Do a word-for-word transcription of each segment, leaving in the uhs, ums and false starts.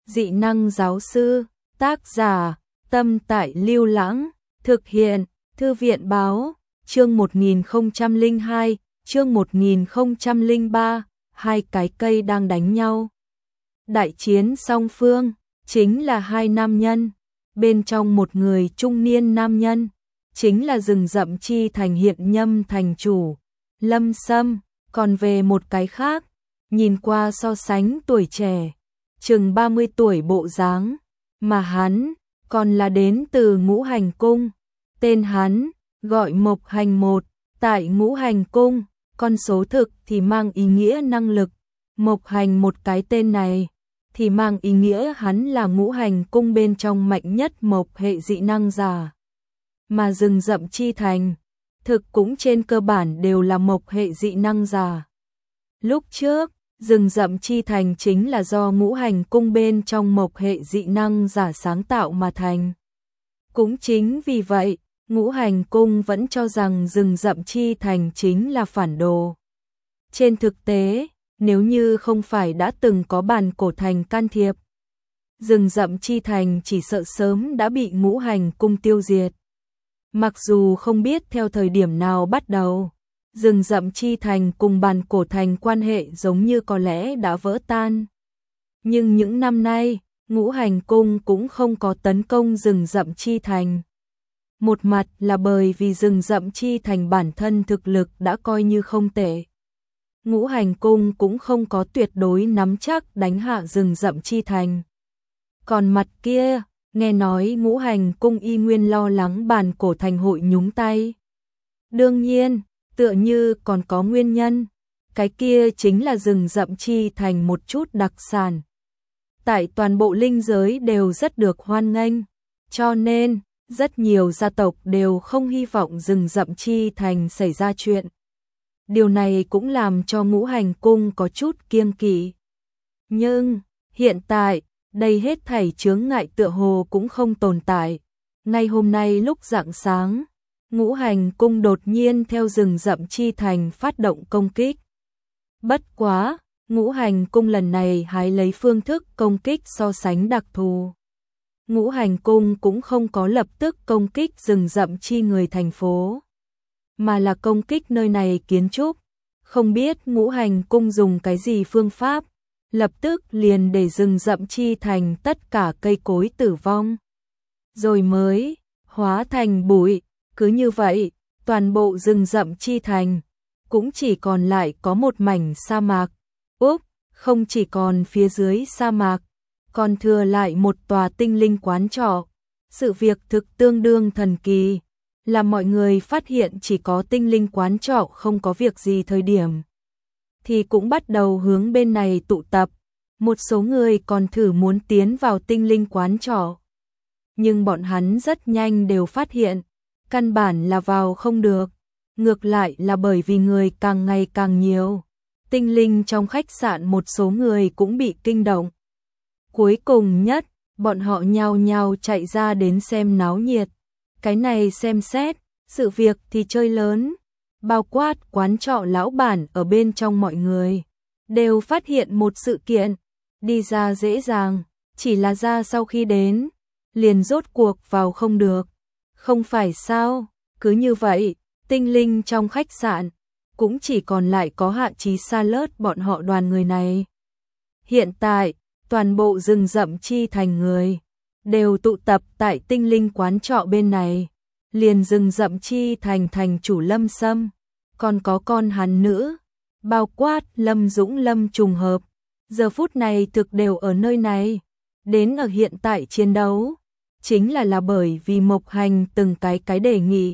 Dị năng giáo sư, tác giả, Tâm Tại Lưu Lãng, thực hiện, Thư viện báo, chương một nghìn không trăm lẻ hai, chương một nghìn không trăm lẻ ba, hai cái cây đang đánh nhau. Đại chiến song phương, chính là hai nam nhân, bên trong một người trung niên nam nhân, chính là Rừng Rậm Chi Thành hiện nhâm thành chủ, Lâm Sâm, còn về một cái khác, nhìn qua so sánh tuổi trẻ, chừng ba mươi tuổi bộ dáng, mà hắn còn là đến từ Ngũ Hành Cung, tên hắn gọi Mộc Hành một, tại Ngũ Hành Cung, con số thực thì mang ý nghĩa năng lực, Mộc Hành một cái tên này thì mang ý nghĩa hắn là Ngũ Hành Cung bên trong mạnh nhất mộc hệ dị năng giả. Mà Rừng Rậm Chi Thành, thực cũng trên cơ bản đều là mộc hệ dị năng giả. Lúc trước, Rừng Rậm Chi Thành chính là do Ngũ Hành Cung bên trong mộc hệ dị năng giả sáng tạo mà thành. Cũng chính vì vậy, Ngũ Hành Cung vẫn cho rằng Rừng Rậm Chi Thành chính là phản đồ. Trên thực tế, nếu như không phải đã từng có Bàn Cổ Thành can thiệp, Rừng Rậm Chi Thành chỉ sợ sớm đã bị Ngũ Hành Cung tiêu diệt. Mặc dù không biết theo thời điểm nào bắt đầu, Rừng Rậm Chi Thành cùng Bàn Cổ Thành quan hệ giống như có lẽ đã vỡ tan. Nhưng những năm nay, Ngũ Hành Cung cũng không có tấn công Rừng Rậm Chi Thành. Một mặt là bởi vì Rừng Rậm Chi Thành bản thân thực lực đã coi như không tệ. Ngũ Hành Cung cũng không có tuyệt đối nắm chắc đánh hạ Rừng Rậm Chi Thành. Còn mặt kia, nghe nói Ngũ Hành Cung y nguyên lo lắng Bàn Cổ Thành hội nhúng tay. Đương nhiên, tựa như còn có nguyên nhân, cái kia chính là Rừng Rậm Chi Thành một chút đặc sản. Tại toàn bộ linh giới đều rất được hoan nghênh, cho nên rất nhiều gia tộc đều không hy vọng Rừng Rậm Chi Thành xảy ra chuyện. Điều này cũng làm cho Ngũ Hành Cung có chút kiêng kỵ. Nhưng, hiện tại, đây hết thảy chướng ngại tựa hồ cũng không tồn tại. Ngay hôm nay lúc rạng sáng, Ngũ Hành Cung đột nhiên theo Rừng Rậm Chi Thành phát động công kích. Bất quá, Ngũ Hành Cung lần này hái lấy phương thức công kích so sánh đặc thù. Ngũ Hành Cung cũng không có lập tức công kích Rừng Rậm Chi người thành phố, mà là công kích nơi này kiến trúc. Không biết Ngũ Hành Cung dùng cái gì phương pháp, lập tức liền để Rừng Rậm Chi Thành tất cả cây cối tử vong, rồi mới hóa thành bụi. Cứ như vậy, toàn bộ Rừng Rậm Chi Thành cũng chỉ còn lại có một mảnh sa mạc. Úp, không chỉ còn phía dưới sa mạc, còn thừa lại một tòa tinh linh quán trọ. Sự việc thực tương đương thần kỳ, là mọi người phát hiện chỉ có tinh linh quán trọ không có việc gì thời điểm, thì cũng bắt đầu hướng bên này tụ tập. Một số người còn thử muốn tiến vào tinh linh quán trọ, nhưng bọn hắn rất nhanh đều phát hiện, căn bản là vào không được. Ngược lại là bởi vì người càng ngày càng nhiều, tinh linh trong khách sạn một số người cũng bị kinh động. Cuối cùng nhất, bọn họ nhao nhao chạy ra đến xem náo nhiệt. Cái này xem xét, sự việc thì chơi lớn, bao quát quán trọ lão bản ở bên trong mọi người, đều phát hiện một sự kiện, đi ra dễ dàng, chỉ là ra sau khi đến, liền rốt cuộc vào không được. Không phải sao, cứ như vậy, tinh linh trong khách sạn, cũng chỉ còn lại có Hạ Chí Sa Lớt bọn họ đoàn người này. Hiện tại, toàn bộ Rừng Rậm Chi Thành người đều tụ tập tại tinh linh quán trọ bên này. Liền Rừng Rậm Chi Thành thành chủ Lâm Sâm, còn có con hắn nữ, bao quát Lâm Dũng Lâm trùng hợp, giờ phút này thực đều ở nơi này. Đến ở hiện tại chiến đấu, chính là là bởi vì Mộc Hành từng cái cái đề nghị.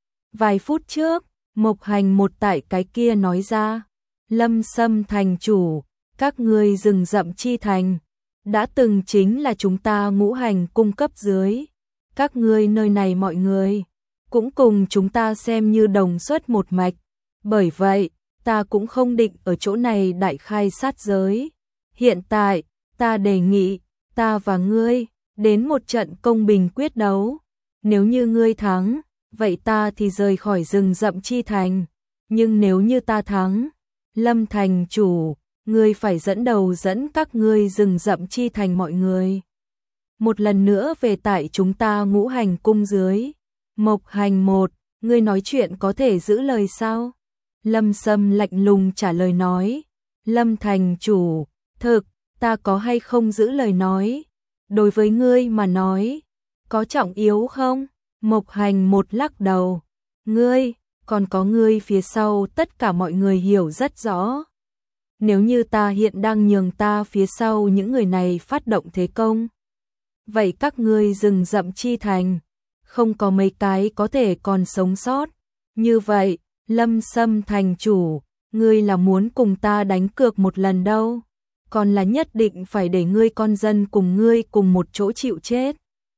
Vài phút trước, Mộc Hành một tại cái kia nói ra, Lâm Sâm thành chủ, các ngươi Rừng Rậm Chi Thành đã từng chính là chúng ta Ngũ Hành cung cấp dưới. Các ngươi nơi này mọi người cũng cùng chúng ta xem như đồng xuất một mạch. Bởi vậy, ta cũng không định ở chỗ này đại khai sát giới. Hiện tại, ta đề nghị, ta và ngươi đến một trận công bình quyết đấu. Nếu như ngươi thắng, vậy ta thì rời khỏi Rừng Rậm Chi Thành. Nhưng nếu như ta thắng, Lâm thành chủ, ngươi phải dẫn đầu dẫn các ngươi rừng rậm chi thành mọi người. Một lần nữa về tại chúng ta ngũ hành cung dưới. Mộc Hành một, ngươi nói chuyện có thể giữ lời sao? Lâm Sâm lạnh lùng trả lời nói. Lâm thành chủ, thực, ta có hay không giữ lời nói? Đối với ngươi mà nói, có trọng yếu không? Mộc Hành một lắc đầu. Ngươi, còn có ngươi phía sau tất cả mọi người hiểu rất rõ. Nếu như ta hiện đang nhường ta phía sau những người này phát động thế công, vậy các ngươi rừng rậm chi thành, không có mấy cái có thể còn sống sót. Như vậy, Lâm Sâm thành chủ, ngươi là muốn cùng ta đánh cược một lần đâu, còn là nhất định phải để ngươi con dân cùng ngươi cùng một chỗ chịu chết.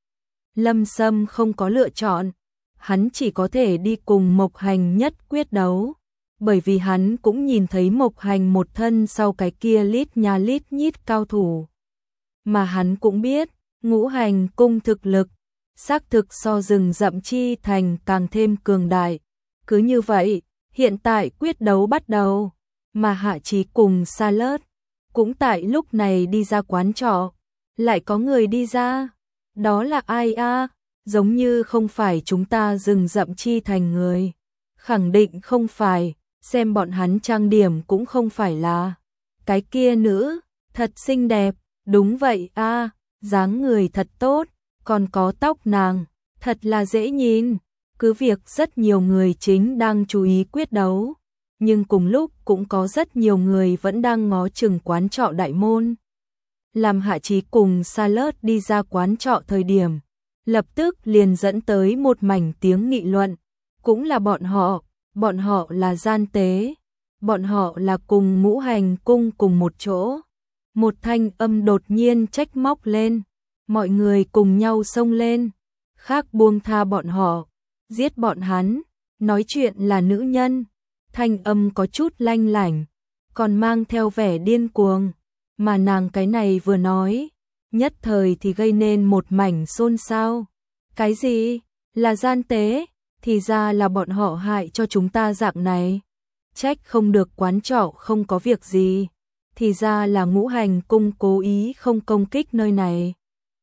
Lâm Sâm không có lựa chọn, hắn chỉ có thể đi cùng Mộc Hành nhất quyết đấu, bởi vì hắn cũng nhìn thấy Mộc Hành một thân sau cái kia lít nha lít nhít cao thủ. Mà hắn cũng biết, ngũ hành cung thực lực, xác thực so rừng rậm chi thành càng thêm cường đại. Cứ như vậy, hiện tại quyết đấu bắt đầu, mà Hạ Chí cùng Sa Lớt cũng tại lúc này đi ra quán trọ. Lại có người đi ra, đó là ai a? Giống như không phải chúng ta rừng rậm chi thành người. Khẳng định không phải, xem bọn hắn trang điểm cũng không phải là. Cái kia nữ, thật xinh đẹp, đúng vậy a, dáng người thật tốt, còn có tóc nàng, thật là dễ nhìn. Cứ việc rất nhiều người chính đang chú ý quyết đấu, nhưng cùng lúc cũng có rất nhiều người vẫn đang ngó chừng quán trọ đại môn. Làm Hạ Chí cùng Sa Lớt đi ra quán trọ thời điểm, lập tức liền dẫn tới một mảnh tiếng nghị luận. Cũng là bọn họ, bọn họ là gian tế, bọn họ là cùng ngũ hành cung cùng một chỗ. Một thanh âm đột nhiên trách móc lên, mọi người cùng nhau xông lên, khác buông tha bọn họ, giết bọn hắn, nói chuyện là nữ nhân. Thanh âm có chút lanh lảnh, còn mang theo vẻ điên cuồng, mà nàng cái này vừa nói, nhất thời thì gây nên một mảnh xôn xao. Cái gì? Là gian tế? Thì ra là bọn họ hại cho chúng ta dạng này. Trách không được quán trọ không có việc gì. Thì ra là ngũ hành cung cố ý không công kích nơi này.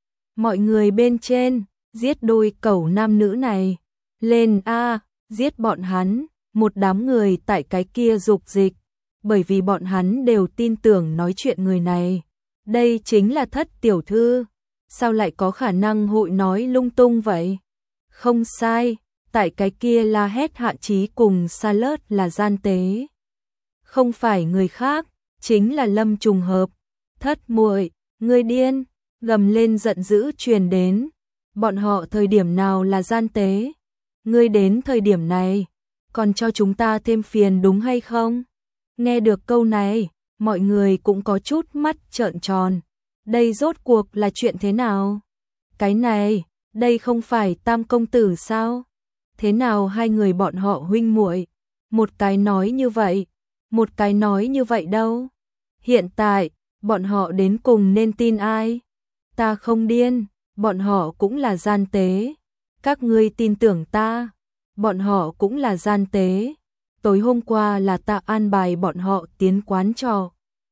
Mọi người bên trên, giết đôi cẩu nam nữ này. Lên a, giết bọn hắn. Một đám người tại cái kia dục dịch, bởi vì bọn hắn đều tin tưởng nói chuyện người này. Đây chính là Thất tiểu thư, sao lại có khả năng hội nói lung tung vậy? Không sai, tại cái kia la hét Hạ Chí cùng Sa Lớt là gian tế. Không phải người khác, chính là Lâm Trùng Hợp. Thất muội, ngươi điên, gầm lên giận dữ truyền đến. Bọn họ thời điểm nào là gian tế? Ngươi đến thời điểm này còn cho chúng ta thêm phiền đúng hay không? Nghe được câu này, mọi người cũng có chút mắt trợn tròn. Đây rốt cuộc là chuyện thế nào? Cái này, đây không phải Tam công tử sao? Thế nào hai người bọn họ huynh muội, một cái nói như vậy, một cái nói như vậy đâu? Hiện tại, bọn họ đến cùng nên tin ai? Ta không điên, bọn họ cũng là gian tế. Các ngươi tin tưởng ta, bọn họ cũng là gian tế. Tối hôm qua là ta an bài bọn họ tiến quán trọ.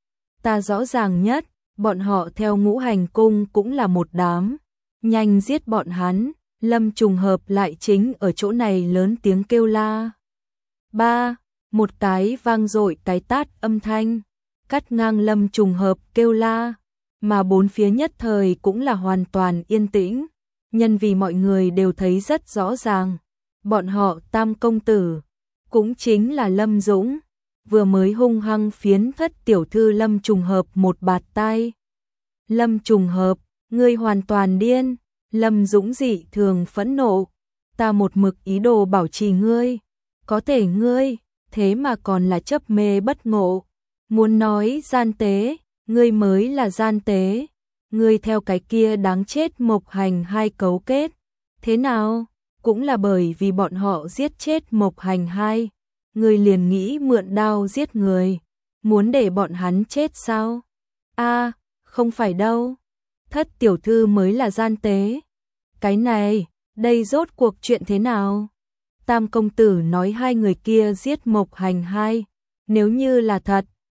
Ta rõ ràng nhất, bọn họ theo ngũ hành cung cũng là một đám. Nhanh giết bọn hắn. Lâm Trùng Hợp lại chính ở chỗ này lớn tiếng kêu la. Ba, một cái vang dội cái tát âm thanh, cắt ngang Lâm Trùng Hợp kêu la, mà bốn phía nhất thời cũng là hoàn toàn yên tĩnh, nhân vì mọi người đều thấy rất rõ ràng. Bọn họ Tam công tử, cũng chính là Lâm Dũng, vừa mới hung hăng phiến Thất tiểu thư Lâm Trùng Hợp một bạt tai. Lâm Trùng Hợp, ngươi hoàn toàn điên. Lâm Dũng dị thường phẫn nộ, ta một mực ý đồ bảo trì ngươi, có thể ngươi, thế mà còn là chấp mê bất ngộ. Muốn nói gian tế, ngươi mới là gian tế, ngươi theo cái kia đáng chết Mộc Hành hai cấu kết. Thế nào? Cũng là bởi vì bọn họ giết chết Mộc Hành hai, ngươi liền nghĩ mượn đao giết người, muốn để bọn hắn chết sao? A, không phải đâu. Thất tiểu thư mới là gian tế. Cái này, đây rốt cuộc chuyện thế nào? Tam công tử nói hai người kia giết Mộc Hành hai, nếu như là thật,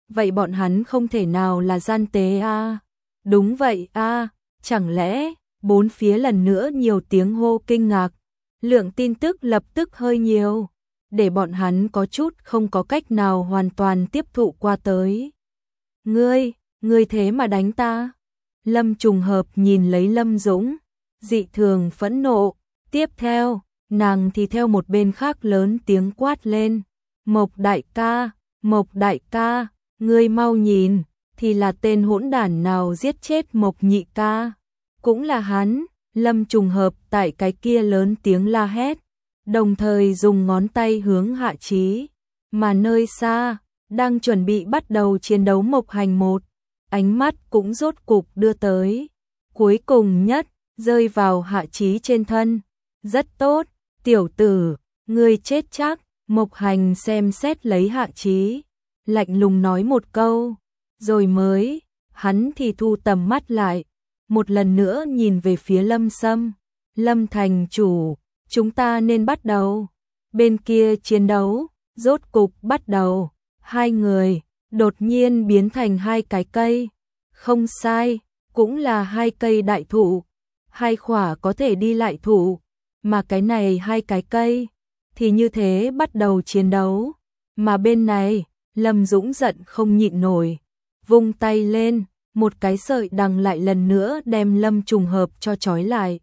vậy bọn hắn không thể nào là gian tế a? À? Đúng vậy a, à, chẳng lẽ? Bốn phía lần nữa nhiều tiếng hô kinh ngạc, lượng tin tức lập tức hơi nhiều, để bọn hắn có chút không có cách nào hoàn toàn tiếp thụ qua tới. Ngươi, ngươi thế mà đánh ta? Lâm trùng hợp nhìn lấy Lâm Dũng, dị thường phẫn nộ, tiếp theo, nàng thì theo một bên khác lớn tiếng quát lên, Mộc đại ca, Mộc đại ca, ngươi mau nhìn, thì là tên hỗn đản nào giết chết Mộc nhị ca, cũng là hắn. Lâm trùng hợp tại cái kia lớn tiếng la hét, đồng thời dùng ngón tay hướng Hạ Chí, mà nơi xa, đang chuẩn bị bắt đầu chiến đấu Mộc Hành một, ánh mắt cũng rốt cục đưa tới, cuối cùng nhất, rơi vào Hạ Chí trên thân. Rất tốt, tiểu tử, ngươi chết chắc. Mộc Hành xem xét lấy Hạ Chí, lạnh lùng nói một câu, rồi mới, hắn thì thu tầm mắt lại, một lần nữa nhìn về phía Lâm Sâm. Lâm thành chủ, chúng ta nên bắt đầu. Bên kia chiến đấu, rốt cục bắt đầu, hai người, đột nhiên biến thành hai cái cây. Không sai, cũng là hai cây đại thụ, hai khỏa có thể đi lại thụ, mà cái này hai cái cây, thì như thế bắt đầu chiến đấu. Mà bên này, Lâm Dũng giận không nhịn nổi, vung tay lên, một cái sợi đằng lại lần nữa đem Lâm trùng hợp cho trói lại.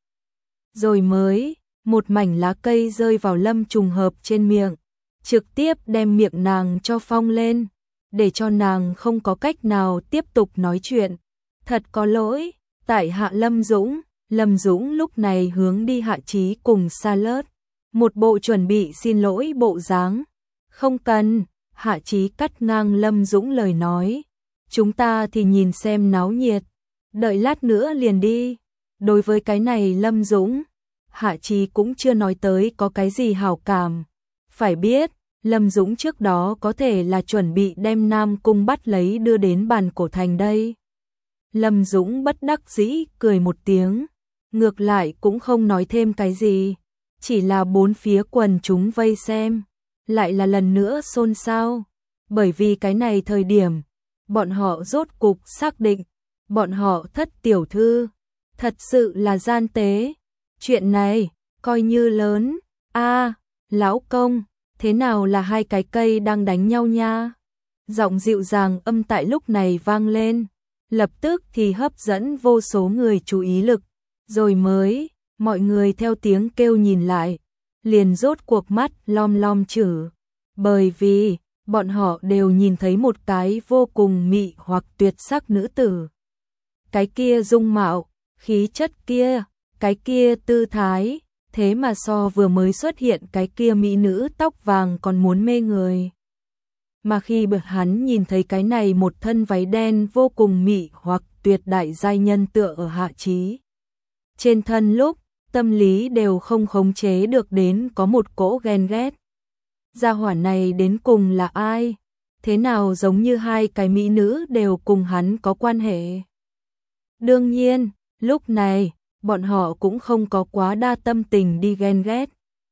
Rồi mới, một mảnh lá cây rơi vào Lâm trùng hợp trên miệng, trực tiếp đem miệng nàng cho phong lên, để cho nàng không có cách nào tiếp tục nói chuyện. Thật có lỗi, tại hạ Lâm Dũng. Lâm Dũng lúc này hướng đi Hạ Chí cùng Sa Lớt, một bộ chuẩn bị xin lỗi bộ dáng. Không cần, Hạ Chí cắt ngang Lâm Dũng lời nói, chúng ta thì nhìn xem náo nhiệt, đợi lát nữa liền đi. Đối với cái này Lâm Dũng, Hạ Chí cũng chưa nói tới có cái gì hảo cảm. Phải biết, Lâm Dũng trước đó có thể là chuẩn bị đem Nam Cung bắt lấy đưa đến bàn cổ thành đây. Lâm Dũng bất đắc dĩ cười một tiếng, ngược lại cũng không nói thêm cái gì, chỉ là bốn phía quần chúng vây xem, lại là lần nữa xôn xao, bởi vì cái này thời điểm, bọn họ rốt cục xác định, bọn họ thất tiểu thư, thật sự là gian tế. Chuyện này, coi như lớn. A, lão công, thế nào là hai cái cây đang đánh nhau nha? Giọng dịu dàng âm tại lúc này vang lên, lập tức thì hấp dẫn vô số người chú ý lực, rồi mới, mọi người theo tiếng kêu nhìn lại, liền rốt cuộc mắt lom lom chử, bởi vì, bọn họ đều nhìn thấy một cái vô cùng mị hoặc tuyệt sắc nữ tử. Cái kia dung mạo, khí chất kia, cái kia tư thái, thế mà so vừa mới xuất hiện cái kia mỹ nữ tóc vàng còn muốn mê người. Mà khi bực hắn nhìn thấy cái này một thân váy đen vô cùng mị hoặc tuyệt đại giai nhân tựa ở Hạ Chí trên thân lúc, tâm lý đều không khống chế được đến có một cỗ ghen ghét. Gia hỏa này đến cùng là ai? Thế nào giống như hai cái mỹ nữ đều cùng hắn có quan hệ? Đương nhiên, lúc này, bọn họ cũng không có quá đa tâm tình đi ghen ghét.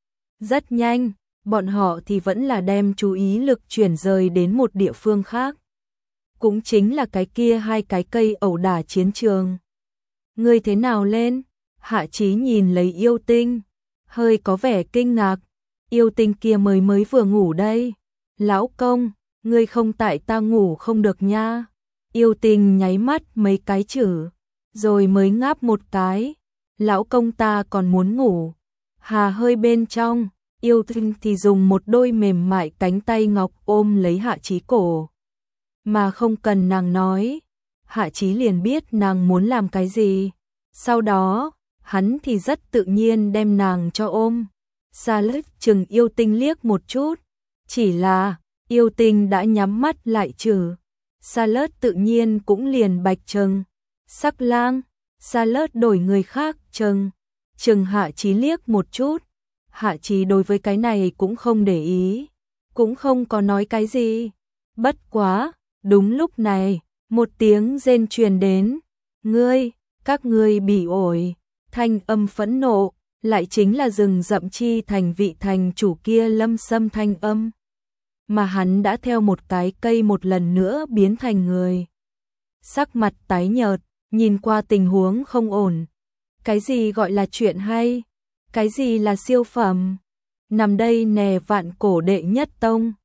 Rất nhanh, bọn họ thì vẫn là đem chú ý lực chuyển rời đến một địa phương khác. Cũng chính là cái kia hai cái cây ẩu đả chiến trường. Ngươi thế nào lên? Hạ Chí nhìn lấy Yêu Tinh, hơi có vẻ kinh ngạc. Yêu Tinh kia mới mới vừa ngủ đây. Lão công, ngươi không tại ta ngủ không được nha. Yêu Tinh nháy mắt mấy cái chữ, rồi mới ngáp một cái. Lão công ta còn muốn ngủ. Hà hơi bên trong, Yêu Tinh thì dùng một đôi mềm mại cánh tay ngọc ôm lấy Hạ Chí cổ. Mà không cần nàng nói, Hạ Chí liền biết nàng muốn làm cái gì. Sau đó, hắn thì rất tự nhiên đem nàng cho ôm. Sa Lớt chừng Yêu Tinh liếc một chút, chỉ là Yêu Tinh đã nhắm mắt lại trừ. Sa Lớt tự nhiên cũng liền bạch trừng. Sắc Lang, Sa Lớt đổi người khác trừng, trừng Hạ Chí liếc một chút. Hạ Chí đối với cái này cũng không để ý, cũng không có nói cái gì. Bất quá, đúng lúc này, một tiếng rên truyền đến. Ngươi, các ngươi bị ổi, thanh âm phẫn nộ, lại chính là rừng rậm chi thành vị thành chủ kia Lâm Sâm thanh âm. mà hắn đã theo một cái cây một lần nữa biến thành người. Sắc mặt tái nhợt, nhìn qua tình huống không ổn. Cái gì gọi là chuyện hay? Cái gì là siêu phẩm? Nằm đây nè vạn cổ đệ nhất tông.